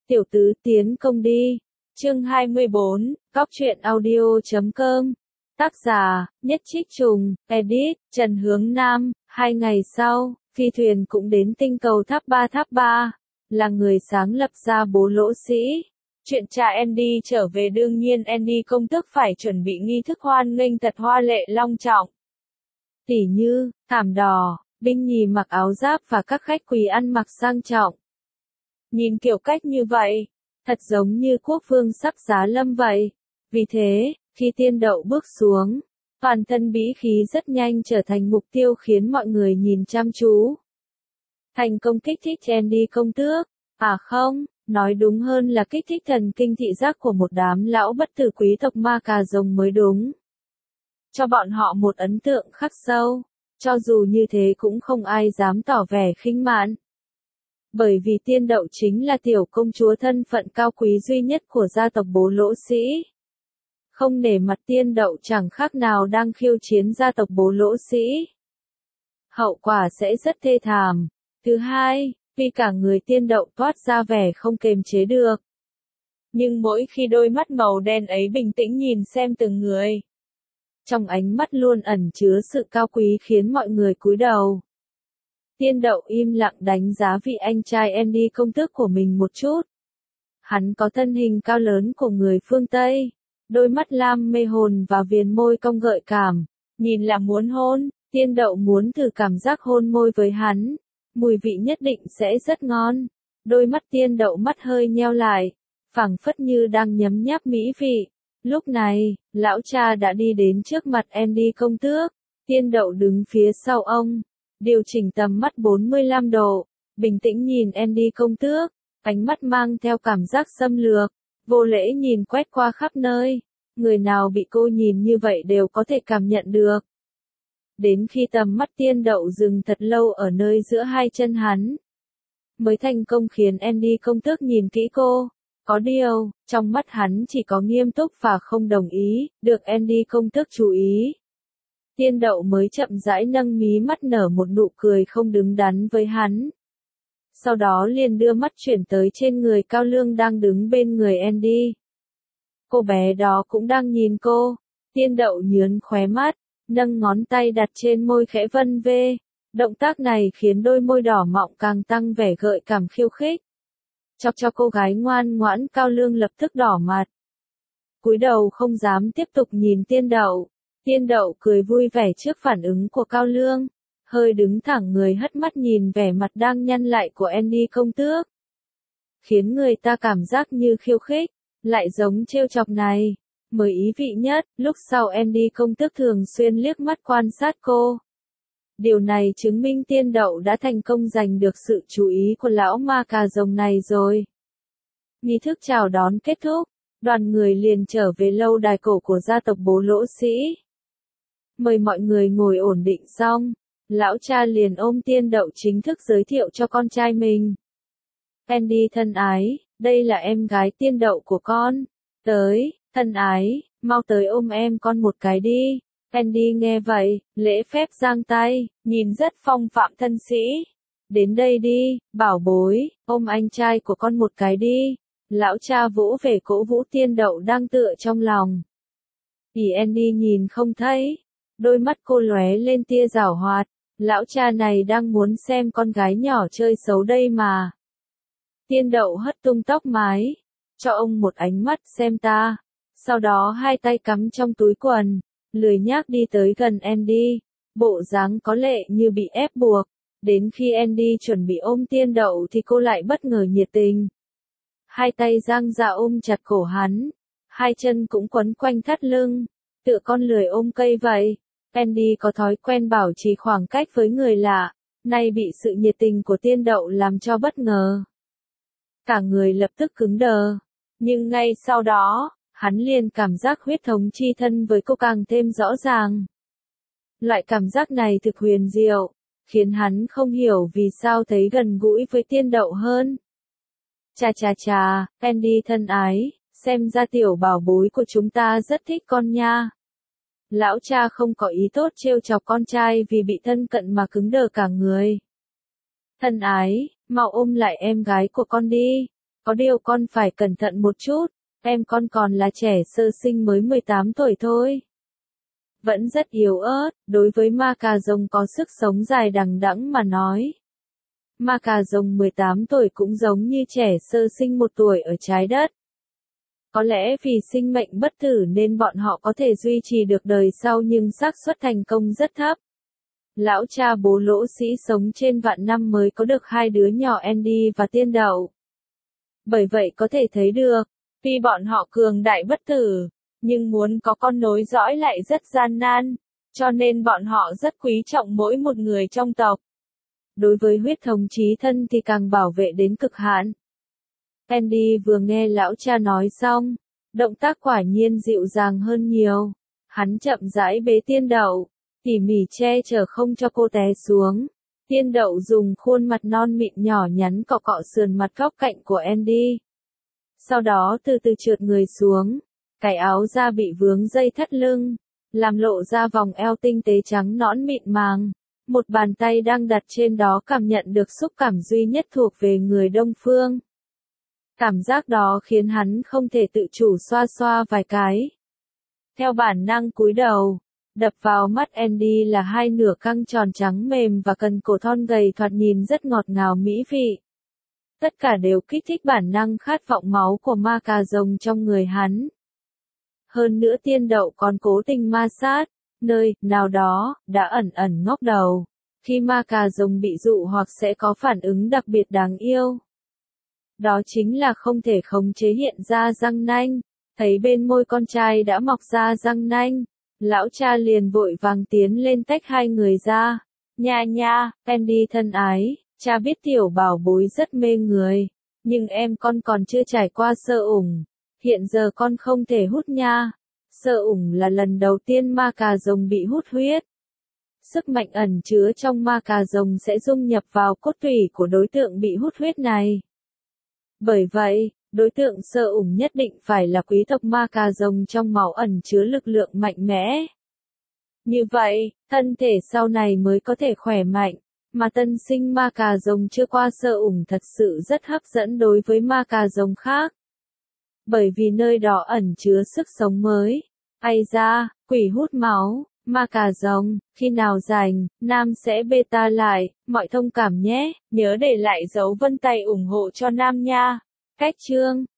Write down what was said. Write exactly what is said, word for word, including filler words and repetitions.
Tiểu tứ tiến công đi. Chương hai mươi bốn, Cóc truyện audio chấm com. Tác giả, Nhất Trích Trùng, edit, Trần Hướng Nam. Hai ngày sau, phi thuyền cũng đến tinh cầu tháp ba tháp ba, là người sáng lập ra Bố Lỗ Sĩ. Chuyện cha Andy trở về đương nhiên Andy công tước phải chuẩn bị nghi thức hoan nghênh thật hoa lệ long trọng. Tỉ như, thảm đỏ, binh nhì mặc áo giáp và các khách quý ăn mặc sang trọng. Nhìn kiểu cách như vậy, thật giống như quốc vương sắp giá lâm vậy. Vì thế, khi tiên đậu bước xuống, toàn thân bĩ khí rất nhanh trở thành mục tiêu khiến mọi người nhìn chăm chú. Thành công kích thích Andy công tước, à không, nói đúng hơn là kích thích thần kinh thị giác của một đám lão bất tử quý tộc ma cà rồng mới đúng. Cho bọn họ một ấn tượng khắc sâu, cho dù như thế cũng không ai dám tỏ vẻ khinh mạn. Bởi vì tiên đậu chính là tiểu công chúa thân phận cao quý duy nhất của gia tộc Bố Lỗ Sĩ. Không nể mặt tiên đậu chẳng khác nào đang khiêu chiến gia tộc Bố Lỗ Sĩ. Hậu quả sẽ rất thê thảm. Thứ hai, vì cả người tiên đậu toát ra vẻ không kềm chế được. Nhưng mỗi khi đôi mắt màu đen ấy bình tĩnh nhìn xem từng người, trong ánh mắt luôn ẩn chứa sự cao quý khiến mọi người cúi đầu. Tiên đậu im lặng đánh giá vị anh trai Andy công tước của mình một chút. Hắn có thân hình cao lớn của người phương Tây, đôi mắt lam mê hồn và viền môi cong gợi cảm, nhìn là muốn hôn. Tiên đậu muốn thử cảm giác hôn môi với hắn, mùi vị nhất định sẽ rất ngon. Đôi mắt tiên đậu mắt hơi nheo lại, phảng phất như đang nhấm nháp mỹ vị. Lúc này, lão cha đã đi đến trước mặt Andy công tước, tiên đậu đứng phía sau ông, điều chỉnh tầm mắt bốn mươi lăm độ, bình tĩnh nhìn Andy công tước, ánh mắt mang theo cảm giác xâm lược, vô lễ nhìn quét qua khắp nơi, người nào bị cô nhìn như vậy đều có thể cảm nhận được. Đến khi tầm mắt tiên đậu dừng thật lâu ở nơi giữa hai chân hắn, mới thành công khiến Andy công tước nhìn kỹ cô. Có điều, trong mắt hắn chỉ có nghiêm túc và không đồng ý, được Andy công tước chú ý. Tiên đậu mới chậm rãi nâng mí mắt nở một nụ cười không đứng đắn với hắn. Sau đó liền đưa mắt chuyển tới trên người cao lương đang đứng bên người Andy. Cô bé đó cũng đang nhìn cô. Tiên đậu nhướn khóe mắt, nâng ngón tay đặt trên môi khẽ vân vê. Động tác này khiến đôi môi đỏ mọng càng tăng vẻ gợi cảm khiêu khích. Chọc cho cô gái ngoan ngoãn cao lương lập tức đỏ mặt. Cúi đầu không dám tiếp tục nhìn tiên đậu. Tiên đậu cười vui vẻ trước phản ứng của cao lương. Hơi đứng thẳng người hất mắt nhìn vẻ mặt đang nhăn lại của Andy công tước. Khiến người ta cảm giác như khiêu khích, lại giống trêu chọc này. Mới ý vị nhất, lúc sau Andy công tước thường xuyên liếc mắt quan sát cô. Điều này chứng minh tiên đậu đã thành công giành được sự chú ý của lão ma cà rồng này rồi. Nghi thức chào đón kết thúc, đoàn người liền trở về lâu đài cổ của gia tộc Bố Lỗ Sĩ. Mời mọi người ngồi ổn định xong, lão cha liền ôm tiên đậu chính thức giới thiệu cho con trai mình. Andy thân ái, đây là em gái tiên đậu của con. Tới, thân ái, mau tới ôm em con một cái đi. Andy nghe vậy, lễ phép giang tay, nhìn rất phong phạm thân sĩ. Đến đây đi, bảo bối, ôm anh trai của con một cái đi. Lão cha vỗ về cổ vũ tiên đậu đang tựa trong lòng. Thì Andy nhìn không thấy, đôi mắt cô lóe lên tia giảo hoạt. Lão cha này đang muốn xem con gái nhỏ chơi xấu đây mà. Tiên đậu hất tung tóc mái, cho ông một ánh mắt xem ta. Sau đó hai tay cắm trong túi quần, lười nhác đi tới gần Andy, bộ dáng có lệ như bị ép buộc. Đến khi Andy chuẩn bị ôm tiên đậu thì cô lại bất ngờ nhiệt tình. Hai tay dang ra ôm chặt cổ hắn, hai chân cũng quấn quanh thắt lưng, tựa con lười ôm cây vậy. Andy có thói quen bảo trì khoảng cách với người lạ, nay bị sự nhiệt tình của tiên đậu làm cho bất ngờ. Cả người lập tức cứng đờ, nhưng ngay sau đó, hắn liền cảm giác huyết thống chi thân với cô càng thêm rõ ràng. Loại cảm giác này thực huyền diệu, khiến hắn không hiểu vì sao thấy gần gũi với tiên đậu hơn. Chà chà chà, Andy thân ái, xem ra tiểu bảo bối của chúng ta rất thích con nha. Lão cha không có ý tốt trêu chọc con trai vì bị thân cận mà cứng đờ cả người. Thân ái, mau ôm lại em gái của con đi. Có điều con phải cẩn thận một chút, em con còn là trẻ sơ sinh mới mười tám tuổi thôi. Vẫn rất yếu ớt, đối với ma cà rồng có sức sống dài đằng đẵng mà nói. Ma cà rồng mười tám tuổi cũng giống như trẻ sơ sinh một tuổi ở trái đất. Có lẽ vì sinh mệnh bất tử nên bọn họ có thể duy trì được đời sau nhưng xác suất thành công rất thấp. Lão cha bố lỗ sĩ sống trên vạn năm mới có được hai đứa nhỏ Andy và Tiên Đậu. Bởi vậy có thể thấy được, tuy bọn họ cường đại bất tử, nhưng muốn có con nối dõi lại rất gian nan, cho nên bọn họ rất quý trọng mỗi một người trong tộc. Đối với huyết thống chí thân thì càng bảo vệ đến cực hạn. Andy vừa nghe lão cha nói xong, động tác quả nhiên dịu dàng hơn nhiều. Hắn chậm rãi bế Tiên Đậu, tỉ mỉ che chở không cho cô té xuống. Tiên Đậu dùng khuôn mặt non mịn nhỏ nhắn cọ cọ sườn mặt góc cạnh của Andy. Sau đó từ từ trượt người xuống, cái áo da bị vướng dây thắt lưng, làm lộ ra vòng eo tinh tế trắng nõn mịn màng. Một bàn tay đang đặt trên đó cảm nhận được xúc cảm duy nhất thuộc về người Đông Phương. Cảm giác đó khiến hắn không thể tự chủ xoa xoa vài cái. Theo bản năng cúi đầu, đập vào mắt Andy là hai nửa căng tròn trắng mềm và cần cổ thon gầy thoạt nhìn rất ngọt ngào mỹ vị. Tất cả đều kích thích bản năng khát vọng máu của ma cà rồng trong người hắn. Hơn nữa Tiên Đậu còn cố tình ma sát, nơi nào đó đã ẩn ẩn ngóc đầu. Khi ma cà rồng bị dụ hoặc sẽ có phản ứng đặc biệt đáng yêu. Đó chính là không thể khống chế hiện ra răng nanh. Thấy bên môi con trai đã mọc ra răng nanh, lão cha liền vội vàng tiến lên tách hai người ra. Nha nha, Andy thân ái, cha biết tiểu bảo bối rất mê người, nhưng em con còn chưa trải qua sơ ủng. Hiện giờ con không thể hút nha. Sơ ủng là lần đầu tiên ma cà rồng bị hút huyết. Sức mạnh ẩn chứa trong ma cà rồng sẽ dung nhập vào cốt tủy của đối tượng bị hút huyết này. Bởi vậy, đối tượng sơ ủng nhất định phải là quý tộc ma cà rồng trong máu ẩn chứa lực lượng mạnh mẽ. Như vậy, thân thể sau này mới có thể khỏe mạnh, mà tân sinh ma cà rồng chưa qua sơ ủng thật sự rất hấp dẫn đối với ma cà rồng khác. Bởi vì nơi đó ẩn chứa sức sống mới. Ây da, quỷ hút máu, ma cà rồng, khi nào rảnh, Nam sẽ beta lại, mọi thông cảm nhé, nhớ để lại dấu vân tay ủng hộ cho Nam nha. Cách chương